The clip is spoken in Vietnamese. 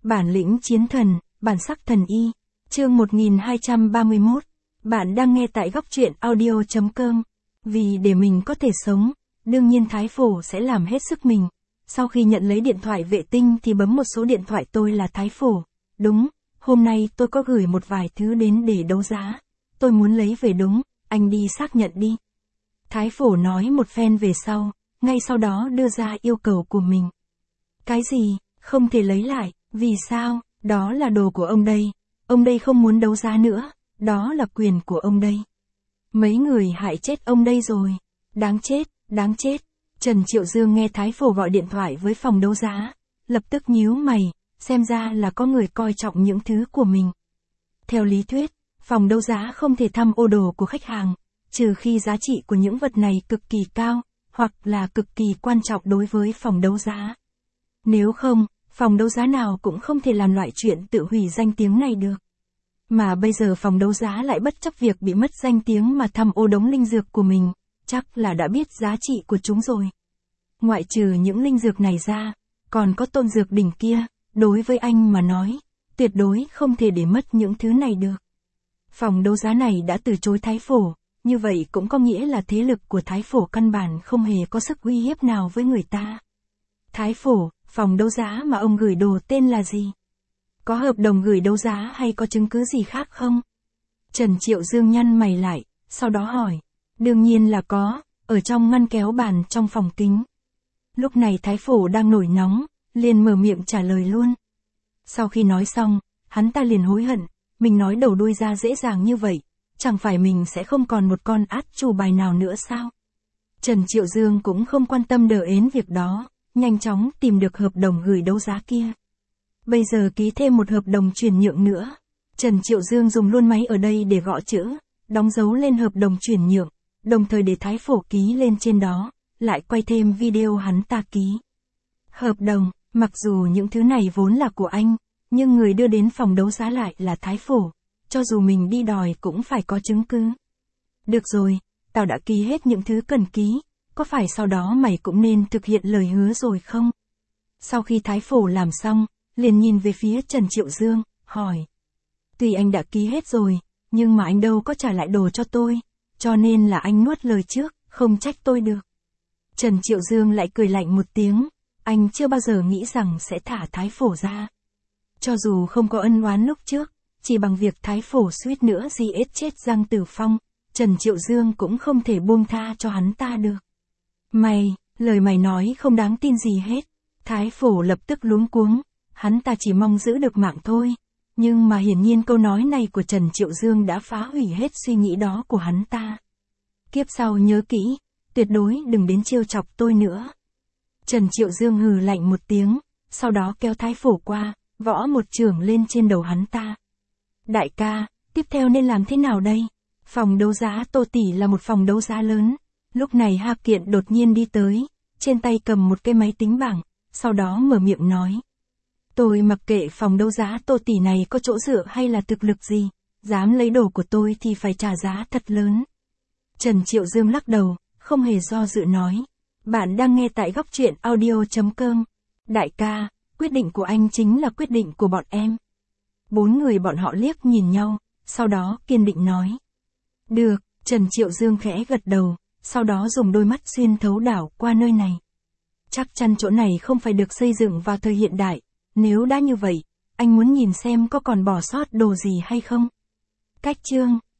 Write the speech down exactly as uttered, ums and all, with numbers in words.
Bản lĩnh chiến thần, bản sắc thần y. Chương một nghìn hai trăm ba mươi mốt. Bạn đang nghe tại góc truyện audio chấm com. Vì để mình có thể sống, đương nhiên Thái Phổ sẽ làm hết sức mình. Sau khi nhận lấy điện thoại vệ tinh thì bấm một số điện thoại. Tôi là Thái Phổ. Đúng, hôm nay tôi có gửi một vài thứ đến để đấu giá. Tôi muốn lấy về. Đúng, anh đi xác nhận đi. Thái Phổ nói một phen về sau, ngay sau đó đưa ra yêu cầu của mình. Cái gì, không thể lấy lại, vì sao, đó là đồ của ông đây. Ông đây không muốn đấu giá nữa, đó là quyền của ông đây. Mấy người hại chết ông đây rồi. Đáng chết, đáng chết. Trần Triệu Dương nghe Thái Phổ gọi điện thoại với phòng đấu giá, lập tức nhíu mày, xem ra là có người coi trọng những thứ của mình. Theo lý thuyết, phòng đấu giá không thể thăm ô đồ của khách hàng, trừ khi giá trị của những vật này cực kỳ cao, hoặc là cực kỳ quan trọng đối với phòng đấu giá. Nếu không, phòng đấu giá nào cũng không thể làm loại chuyện tự hủy danh tiếng này được. Mà bây giờ phòng đấu giá lại bất chấp việc bị mất danh tiếng mà thăm ô đống linh dược của mình, chắc là đã biết giá trị của chúng rồi. Ngoại trừ những linh dược này ra, còn có tôn dược đỉnh kia, đối với anh mà nói, tuyệt đối không thể để mất những thứ này được. Phòng đấu giá này đã từ chối Thái Phổ, như vậy cũng có nghĩa là thế lực của Thái Phổ căn bản không hề có sức uy hiếp nào với người ta. Thái Phổ, phòng đấu giá mà ông gửi đồ tên là gì? Có hợp đồng gửi đấu giá hay có chứng cứ gì khác không? Trần Triệu Dương nhăn mày lại, sau đó hỏi. Đương nhiên là có, ở trong ngăn kéo bàn trong phòng kính. Lúc này Thái Phổ đang nổi nóng, liền mở miệng trả lời luôn. Sau khi nói xong, hắn ta liền hối hận, mình nói đầu đuôi ra dễ dàng như vậy, chẳng phải mình sẽ không còn một con át chủ bài nào nữa sao? Trần Triệu Dương cũng không quan tâm đờ ến việc đó, nhanh chóng tìm được hợp đồng gửi đấu giá kia. Bây giờ ký thêm một hợp đồng chuyển nhượng nữa. Trần Triệu Dương dùng luôn máy ở đây để gõ chữ, đóng dấu lên hợp đồng chuyển nhượng, đồng thời để Thái Phổ ký lên trên đó, lại quay thêm video hắn ta ký. Hợp đồng, mặc dù những thứ này vốn là của anh, nhưng người đưa đến phòng đấu giá lại là Thái Phổ, cho dù mình đi đòi cũng phải có chứng cứ. Được rồi, tao đã ký hết những thứ cần ký, có phải sau đó mày cũng nên thực hiện lời hứa rồi không? Sau khi Thái Phổ làm xong, liền nhìn về phía Trần Triệu Dương, hỏi. Tuy anh đã ký hết rồi, nhưng mà anh đâu có trả lại đồ cho tôi, cho nên là anh nuốt lời trước, không trách tôi được. Trần Triệu Dương lại cười lạnh một tiếng, anh chưa bao giờ nghĩ rằng sẽ thả Thái Phổ ra. Cho dù không có ân oán lúc trước, chỉ bằng việc Thái Phổ suýt nữa gì ết chết Giang Tử Phong, Trần Triệu Dương cũng không thể buông tha cho hắn ta được. Mày, lời mày nói không đáng tin gì hết. Thái Phổ lập tức luống cuống, hắn ta chỉ mong giữ được mạng thôi. Nhưng mà hiển nhiên câu nói này của Trần Triệu Dương đã phá hủy hết suy nghĩ đó của hắn ta. Kiếp sau nhớ kỹ, tuyệt đối đừng đến trêu chọc tôi nữa. Trần Triệu Dương hừ lạnh một tiếng, sau đó kéo Thái Phổ qua, võ một chưởng lên trên đầu hắn ta. Đại ca, tiếp theo nên làm thế nào đây? Phòng đấu giá Tô Tỷ là một phòng đấu giá lớn. Lúc này Ha Kiện đột nhiên đi tới, trên tay cầm một cái máy tính bảng, sau đó mở miệng nói. Tôi mặc kệ phòng đấu giá Tô Tỷ này có chỗ dựa hay là thực lực gì, dám lấy đồ của tôi thì phải trả giá thật lớn. Trần Triệu Dương lắc đầu, không hề do dự nói. Bạn đang nghe tại góc truyện audio chấm com. Đại ca, quyết định của anh chính là quyết định của bọn em. Bốn người bọn họ liếc nhìn nhau, sau đó kiên định nói. Được, Trần Triệu Dương khẽ gật đầu, sau đó dùng đôi mắt xuyên thấu đảo qua nơi này. Chắc chắn chỗ này không phải được xây dựng vào thời hiện đại, nếu đã như vậy, anh muốn nhìn xem có còn bỏ sót đồ gì hay không. Cách chương